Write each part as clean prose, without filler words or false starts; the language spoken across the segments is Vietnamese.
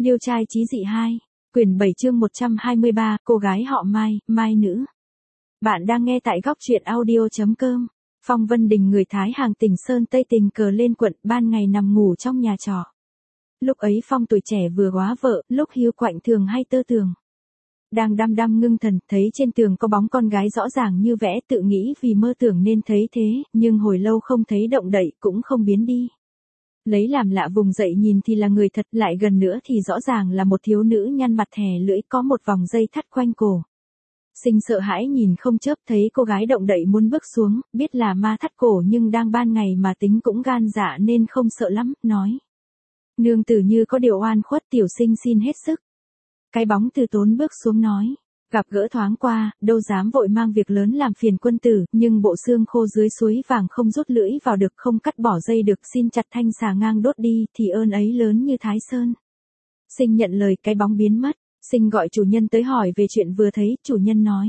Liêu trai chí dị 2, quyển 7 chương 123, cô gái họ Mai, Mai nữ. Bạn đang nghe tại góc truyện audio.com. Phong Vân Đình người Thái hàng Tỉnh Sơn Tây tình cờ lên quận, ban ngày nằm ngủ trong nhà trọ. Lúc ấy Phong tuổi trẻ vừa góa vợ, lúc hiu quạnh thường hay tơ tường. Đang đăm đăm ngưng thần, thấy trên tường có bóng con gái rõ ràng như vẽ, tự nghĩ vì mơ tưởng nên thấy thế, nhưng hồi lâu không thấy động đậy, cũng không biến đi. Lấy làm lạ vùng dậy nhìn thì là người thật, lại gần nữa thì rõ ràng là một thiếu nữ nhăn mặt thè lưỡi, có một vòng dây thắt quanh cổ. Sinh sợ hãi nhìn không chớp, thấy cô gái động đậy muốn bước xuống, biết là ma thắt cổ nhưng đang ban ngày mà tính cũng gan dạ nên không sợ lắm, nói. Nương tử như có điều oan khuất, tiểu sinh xin hết sức. Cái bóng Từ Tốn bước xuống nói. Gặp gỡ thoáng qua, đâu dám vội mang việc lớn làm phiền quân tử, nhưng bộ xương khô dưới suối vàng không rút lưỡi vào được, không cắt bỏ dây được, xin chặt thanh xà ngang đốt đi, thì ơn ấy lớn như Thái Sơn. Sinh nhận lời, cái bóng biến mất. Sinh gọi chủ nhân tới hỏi về chuyện vừa thấy, chủ nhân nói.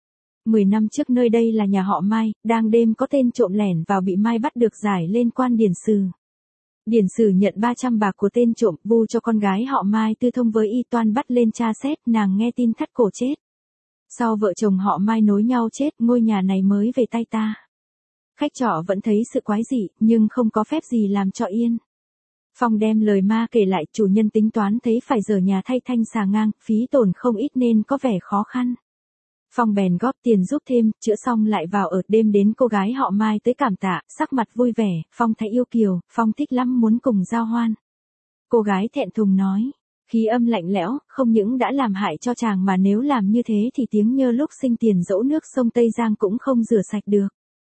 10 năm trước nơi đây là nhà họ Mai, đang đêm có tên trộm lẻn vào bị Mai bắt được, giải lên quan điển sử. Điển sử nhận 300 bạc của tên trộm, vu cho con gái họ Mai tư thông với y toan bắt lên tra xét, nàng nghe tin thắt cổ chết. Sau vợ chồng họ Mai nối nhau chết, ngôi nhà này mới về tay ta. Khách trọ vẫn thấy sự quái dị, nhưng không có phép gì làm cho yên. Phong đem lời ma kể lại, chủ nhân tính toán thấy phải dở nhà thay thanh xà ngang, phí tổn không ít nên có vẻ khó khăn. Phong bèn góp tiền giúp thêm, chữa xong lại vào ở. Đêm đến cô gái họ Mai tới cảm tạ, sắc mặt vui vẻ, Phong thấy yêu kiều, Phong thích lắm muốn cùng giao hoan. Cô gái thẹn thùng nói, khí âm lạnh lẽo, không những đã làm hại cho chàng mà nếu làm như thế thì tiếng nhơ lúc sinh tiền dỗ nước sông Tây Giang cũng không rửa sạch được.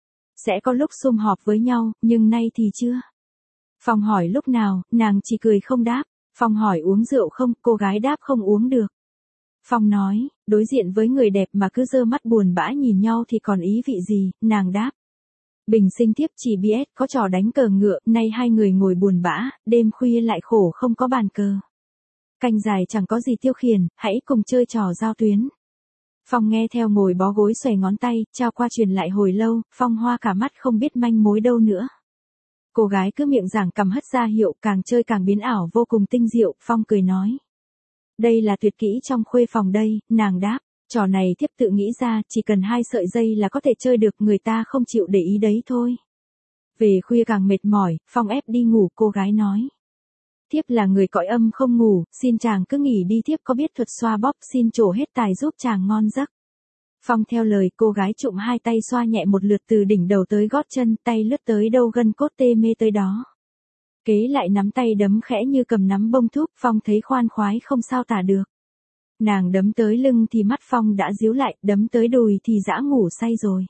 Sẽ có lúc sum họp với nhau, nhưng nay thì chưa. Phong hỏi lúc nào, nàng chỉ cười không đáp. Phong hỏi uống rượu không, cô gái đáp không uống được. Phong nói, đối diện với người đẹp mà cứ giơ mắt buồn bã nhìn nhau thì còn ý vị gì, nàng đáp. Bình sinh tiếp chỉ biết có trò đánh cờ ngựa, nay hai người ngồi buồn bã, đêm khuya lại khổ không có bàn cờ. Canh dài chẳng có gì tiêu khiển, hãy cùng chơi trò giao tuyến. Phong nghe theo ngồi bó gối xòe ngón tay, trao qua truyền lại hồi lâu, Phong hoa cả mắt không biết manh mối đâu nữa. Cô gái cứ miệng giảng cầm hất ra hiệu, càng chơi càng biến ảo vô cùng tinh diệu, Phong cười nói. Đây là tuyệt kỹ trong khuê phòng đây, nàng đáp, trò này thiếp tự nghĩ ra, chỉ cần 2 sợi dây là có thể chơi được, người ta không chịu để ý đấy thôi. Về khuya càng mệt mỏi, Phong ép đi ngủ, cô gái nói. Thiếp là người cõi âm không ngủ, xin chàng cứ nghỉ đi, thiếp có biết thuật xoa bóp, xin trổ hết tài giúp chàng ngon giấc. Phong theo lời, cô gái trụm 2 tay xoa nhẹ một lượt từ đỉnh đầu tới gót chân, tay lướt tới đâu gân cốt tê mê tới đó. Kế lại nắm tay đấm khẽ như cầm nắm bông thúc, Phong thấy khoan khoái không sao tả được. Nàng đấm tới lưng thì mắt Phong đã díu lại, đấm tới đùi thì dã ngủ say rồi.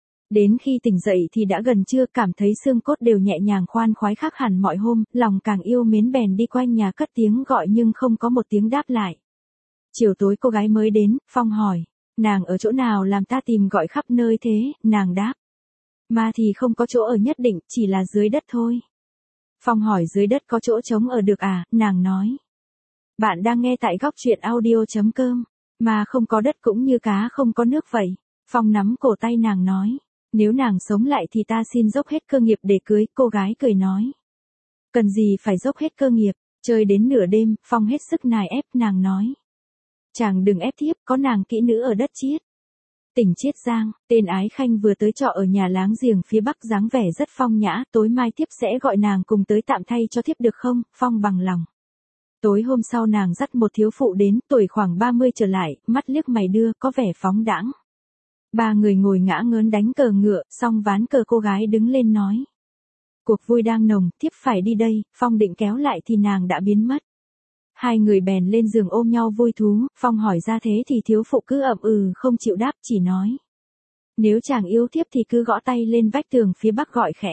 Đến khi tỉnh dậy thì đã gần trưa, cảm thấy xương cốt đều nhẹ nhàng khoan khoái khác hẳn mọi hôm, lòng càng yêu mến bèn đi quanh nhà cất tiếng gọi nhưng không có một tiếng đáp lại. Chiều tối cô gái mới đến, Phong hỏi, nàng ở chỗ nào làm ta tìm gọi khắp nơi thế, nàng đáp. Mà thì không có chỗ ở nhất định, chỉ là dưới đất thôi. Phong hỏi dưới đất có chỗ trống ở được à, nàng nói. Bạn đang nghe tại góc truyện audio.com, mà không có đất cũng như cá không có nước vậy. Phong nắm cổ tay nàng nói, nếu nàng sống lại thì ta xin dốc hết cơ nghiệp để cưới, cô gái cười nói. Cần gì phải dốc hết cơ nghiệp, chơi đến nửa đêm, Phong hết sức nài ép, nàng nói. Chàng đừng ép thiếp, có nàng kỹ nữ ở đất Chiết. Tỉnh Chiết Giang, tên Ái Khanh vừa tới trọ ở nhà láng giềng phía bắc, dáng vẻ rất phong nhã, tối mai thiếp sẽ gọi nàng cùng tới tạm thay cho thiếp được không, Phong bằng lòng. Tối hôm sau nàng dắt một thiếu phụ đến, tuổi khoảng 30 trở lại, mắt liếc mày đưa, có vẻ phóng đãng. 3 người ngồi ngã ngớn đánh cờ ngựa, xong ván cờ cô gái đứng lên nói. Cuộc vui đang nồng, thiếp phải đi đây, Phong định kéo lại thì nàng đã biến mất. 2 người bèn lên giường ôm nhau vui thú, Phong hỏi ra thế thì thiếu phụ cứ ậm ừ không chịu đáp, chỉ nói. Nếu chàng yêu thiếp thì cứ gõ tay lên vách tường phía bắc gọi khẽ.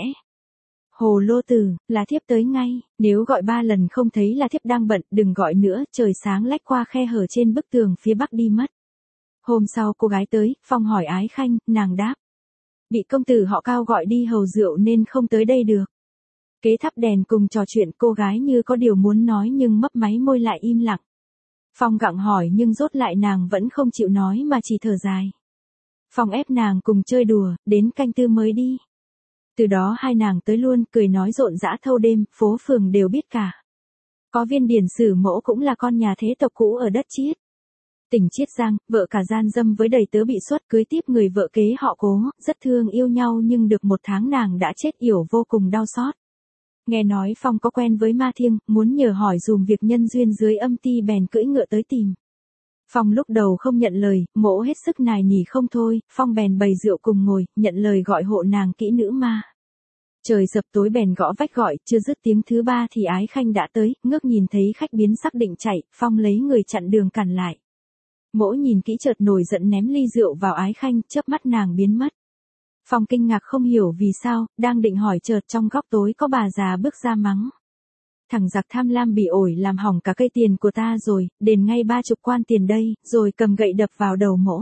Hồ lô tử, là thiếp tới ngay, nếu gọi 3 lần không thấy là thiếp đang bận, đừng gọi nữa, trời sáng lách qua khe hở trên bức tường phía bắc đi mất. Hôm sau cô gái tới, Phong hỏi Ái Khanh, nàng đáp. Bị công tử họ Cao gọi đi hầu rượu nên không tới đây được. Kế thắp đèn cùng trò chuyện, cô gái như có điều muốn nói nhưng mấp máy môi lại im lặng. Phong gặng hỏi nhưng rốt lại nàng vẫn không chịu nói mà chỉ thở dài. Phong ép nàng cùng chơi đùa, đến canh tư mới đi. Từ đó 2 nàng tới luôn, cười nói rộn rã thâu đêm, phố phường đều biết cả. Có viên điển sử mỗ cũng là con nhà thế tộc cũ ở đất Chiết. Tỉnh Chiết Giang, vợ cả gian dâm với đầy tớ bị xuất cưới tiếp người vợ kế họ Cố, rất thương yêu nhau nhưng được 1 tháng nàng đã chết yểu vô cùng đau xót. Nghe nói Phong có quen với Ma Thiêng, muốn nhờ hỏi dùm việc nhân duyên dưới âm ti bèn cưỡi ngựa tới tìm. Phong lúc đầu không nhận lời, mỗ hết sức nài nỉ không thôi, Phong bèn bày rượu cùng ngồi, nhận lời gọi hộ nàng kỹ nữ ma. Trời sập tối bèn gõ vách gọi, chưa dứt tiếng thứ 3 thì Ái Khanh đã tới, ngước nhìn thấy khách biến sắc định chạy, Phong lấy người chặn đường cản lại. Mỗ nhìn kỹ chợt nổi giận ném ly rượu vào Ái Khanh, chớp mắt nàng biến mất. Phong kinh ngạc không hiểu vì sao, đang định hỏi chợt trong góc tối có bà già bước ra mắng. Thằng giặc tham lam bị ổi làm hỏng cả cây tiền của ta rồi, đền ngay 30 quan tiền đây, rồi cầm gậy đập vào đầu mỗ.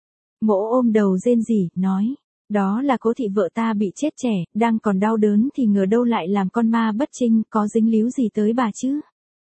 Mỗ ôm đầu rên rỉ, nói, đó là Cố thị vợ ta bị chết trẻ, đang còn đau đớn thì ngờ đâu lại làm con ma bất trinh, có dính líu gì tới bà chứ.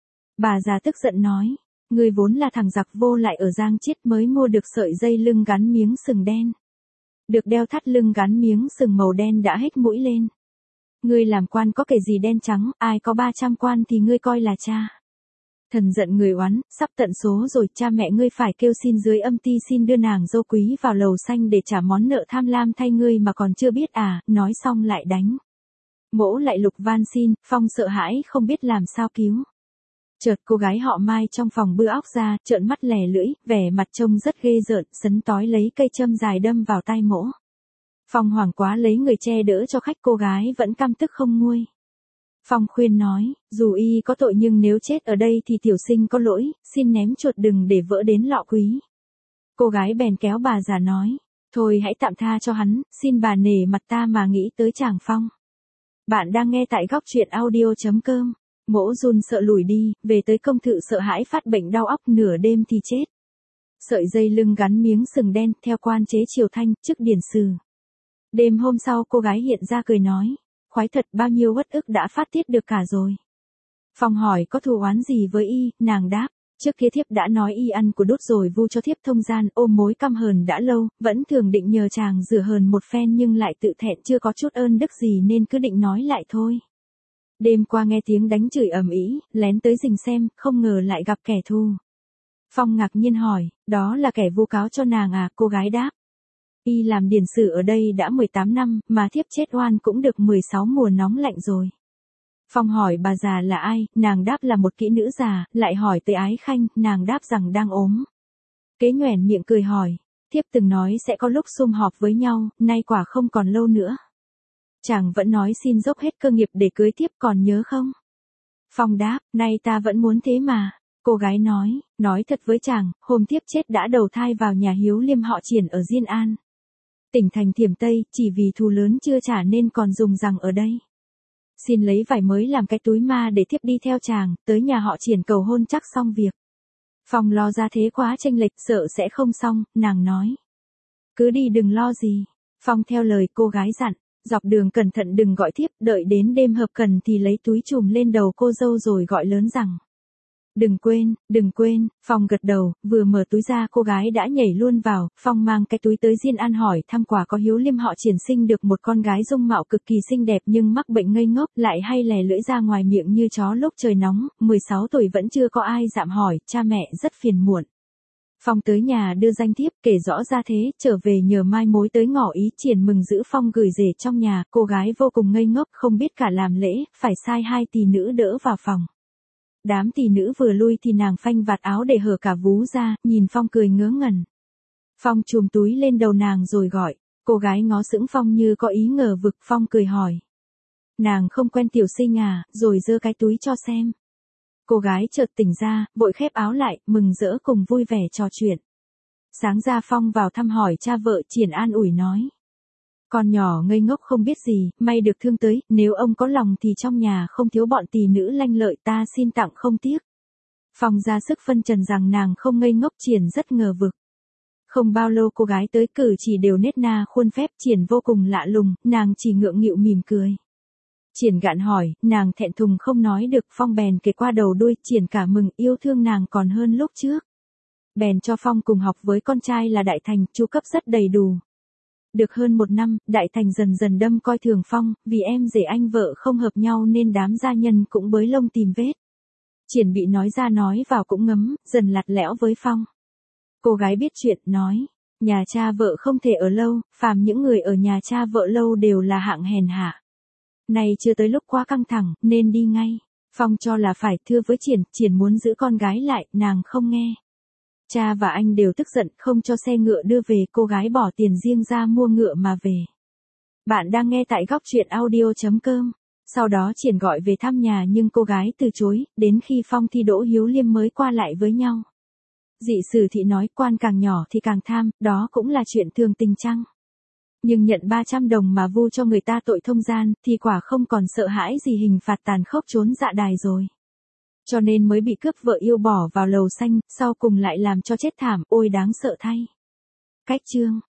Bà già tức giận nói, ngươi vốn là thằng giặc vô lại ở Giang Chiết mới mua được sợi dây lưng gắn miếng sừng đen. Được đeo thắt lưng gắn miếng sừng màu đen đã hết mũi lên. Ngươi làm quan có kể gì đen trắng, ai có 300 quan thì ngươi coi là cha. Thần giận người oán, sắp tận số rồi, cha mẹ ngươi phải kêu xin dưới âm ti xin đưa nàng dâu quý vào lầu xanh để trả món nợ tham lam thay ngươi mà còn chưa biết à, nói xong lại đánh. Mỗ lại lục van xin, Phong sợ hãi không biết làm sao cứu. Chợt cô gái họ Mai trong phòng bưa óc ra, trợn mắt lè lưỡi, vẻ mặt trông rất ghê rợn, sấn tói lấy cây châm dài đâm vào tai mỗ. Phong hoảng quá lấy người che đỡ cho khách, cô gái vẫn căm tức không nguôi. Phong khuyên nói, dù y có tội nhưng nếu chết ở đây thì tiểu sinh có lỗi, xin ném chuột đừng để vỡ đến lọ quý. Cô gái bèn kéo bà già nói, thôi hãy tạm tha cho hắn, xin bà nể mặt ta mà nghĩ tới chàng Phong. Bạn đang nghe tại góc truyện audio.com. Mỗ run sợ lùi đi, về tới công thự sợ hãi phát bệnh đau óc, nửa đêm thì chết. Sợi dây lưng gắn miếng sừng đen, theo quan chế triều Thanh, chức điển sử. Đêm hôm sau cô gái hiện ra cười nói, khoái thật, bao nhiêu uất ức đã phát tiết được cả rồi. Phong hỏi có thù oán gì với y, nàng đáp, trước kia thiếp đã nói y ăn của đốt rồi vu cho thiếp thông gian, ôm mối căm hờn đã lâu, vẫn thường định nhờ chàng rửa hờn một phen nhưng lại tự thẹn chưa có chút ơn đức gì nên cứ định nói lại thôi. Đêm qua nghe tiếng đánh chửi ầm ĩ, lén tới rình xem, không ngờ lại gặp kẻ thù. Phong ngạc nhiên hỏi, đó là kẻ vu cáo cho nàng à, cô gái đáp. Y làm điển sử ở đây đã 18 năm, mà thiếp chết oan cũng được 16 mùa nóng lạnh rồi. Phong hỏi bà già là ai, nàng đáp là một kỹ nữ già, lại hỏi tới Ái Khanh, nàng đáp rằng đang ốm. Kế nhoẻn miệng cười hỏi, thiếp từng nói sẽ có lúc sum họp với nhau, nay quả không còn lâu nữa. Chàng vẫn nói xin dốc hết cơ nghiệp để cưới thiếp còn nhớ không? Phong đáp, nay ta vẫn muốn thế mà. Cô gái nói thật với chàng, hôm thiếp chết đã đầu thai vào nhà Hiếu Liêm họ Triển ở Diên An. Tỉnh thành Thiểm Tây, chỉ vì thù lớn chưa trả nên còn dùng rằng ở đây. Xin lấy vải mới làm cái túi ma để thiếp đi theo chàng, tới nhà họ Triển cầu hôn chắc xong việc. Phong lo ra thế quá chênh lệch, sợ sẽ không xong, nàng nói. Cứ đi đừng lo gì. Phong theo lời cô gái dặn. Dọc đường cẩn thận đừng gọi thiếp, đợi đến đêm hợp cần thì lấy túi chùm lên đầu cô dâu rồi gọi lớn rằng. Đừng quên, Phong gật đầu, vừa mở túi ra cô gái đã nhảy luôn vào, Phong mang cái túi tới Diên An hỏi thăm quả có Hiếu Liêm họ Triển sinh được một con gái dung mạo cực kỳ xinh đẹp nhưng mắc bệnh ngây ngốc, lại hay lè lưỡi ra ngoài miệng như chó lúc trời nóng, 16 tuổi vẫn chưa có ai dạm hỏi, cha mẹ rất phiền muộn. Phong tới nhà đưa danh thiếp, kể rõ ra thế, trở về nhờ mai mối tới ngỏ ý. Triển mừng giữ Phong gửi rể trong nhà, cô gái vô cùng ngây ngốc, không biết cả làm lễ, phải sai 2 tỳ nữ đỡ vào phòng. Đám tỳ nữ vừa lui thì nàng phanh vạt áo để hở cả vú ra, nhìn Phong cười ngớ ngẩn. Phong chùm túi lên đầu nàng rồi gọi, cô gái ngó sững Phong như có ý ngờ vực. Phong cười hỏi, nàng không quen tiểu sinh à, rồi giơ cái túi cho xem. Cô gái chợt tỉnh ra, vội khép áo lại, mừng rỡ cùng vui vẻ trò chuyện. Sáng ra Phong vào thăm hỏi cha vợ, Triển an ủi nói. Con nhỏ ngây ngốc không biết gì, may được thương tới, nếu ông có lòng thì trong nhà không thiếu bọn tỳ nữ lanh lợi, ta xin tặng không tiếc. Phong ra sức phân trần rằng nàng không ngây ngốc. Triển rất ngờ vực. Không bao lâu cô gái tới, cử chỉ đều nết na khuôn phép. Triển vô cùng lạ lùng, nàng chỉ ngượng nghịu mỉm cười. Triển gạn hỏi, nàng thẹn thùng không nói được. Phong bèn kể qua đầu đuôi, Triển cả mừng, yêu thương nàng còn hơn lúc trước. Bèn cho Phong cùng học với con trai là Đại Thành, chu cấp rất đầy đủ. Được hơn 1 năm, Đại Thành dần dần đâm coi thường Phong, vì em rể anh vợ không hợp nhau nên đám gia nhân cũng bới lông tìm vết. Triển bị nói ra nói vào cũng ngấm, dần lặt lẽo với Phong. Cô gái biết chuyện, nói, nhà cha vợ không thể ở lâu, phàm những người ở nhà cha vợ lâu đều là hạng hèn hạ. Này chưa tới lúc quá căng thẳng, nên đi ngay. Phong cho là phải, thưa với Triển, Triển muốn giữ con gái lại, nàng không nghe. Cha và anh đều tức giận, không cho xe ngựa đưa về, cô gái bỏ tiền riêng ra mua ngựa mà về. Bạn đang nghe tại góc truyện audio.com. Sau đó Triển gọi về thăm nhà nhưng cô gái từ chối, đến khi Phong thi đỗ Hiếu Liêm mới qua lại với nhau. Dị sử thị nói, quan càng nhỏ thì càng tham, đó cũng là chuyện thường tình chăng? Nhưng nhận 300 đồng mà vu cho người ta tội thông gian, thì quả không còn sợ hãi gì hình phạt tàn khốc trốn dạ đài rồi. Cho nên mới bị cướp vợ yêu bỏ vào lầu xanh, sau cùng lại làm cho chết thảm, ôi đáng sợ thay. Cách chương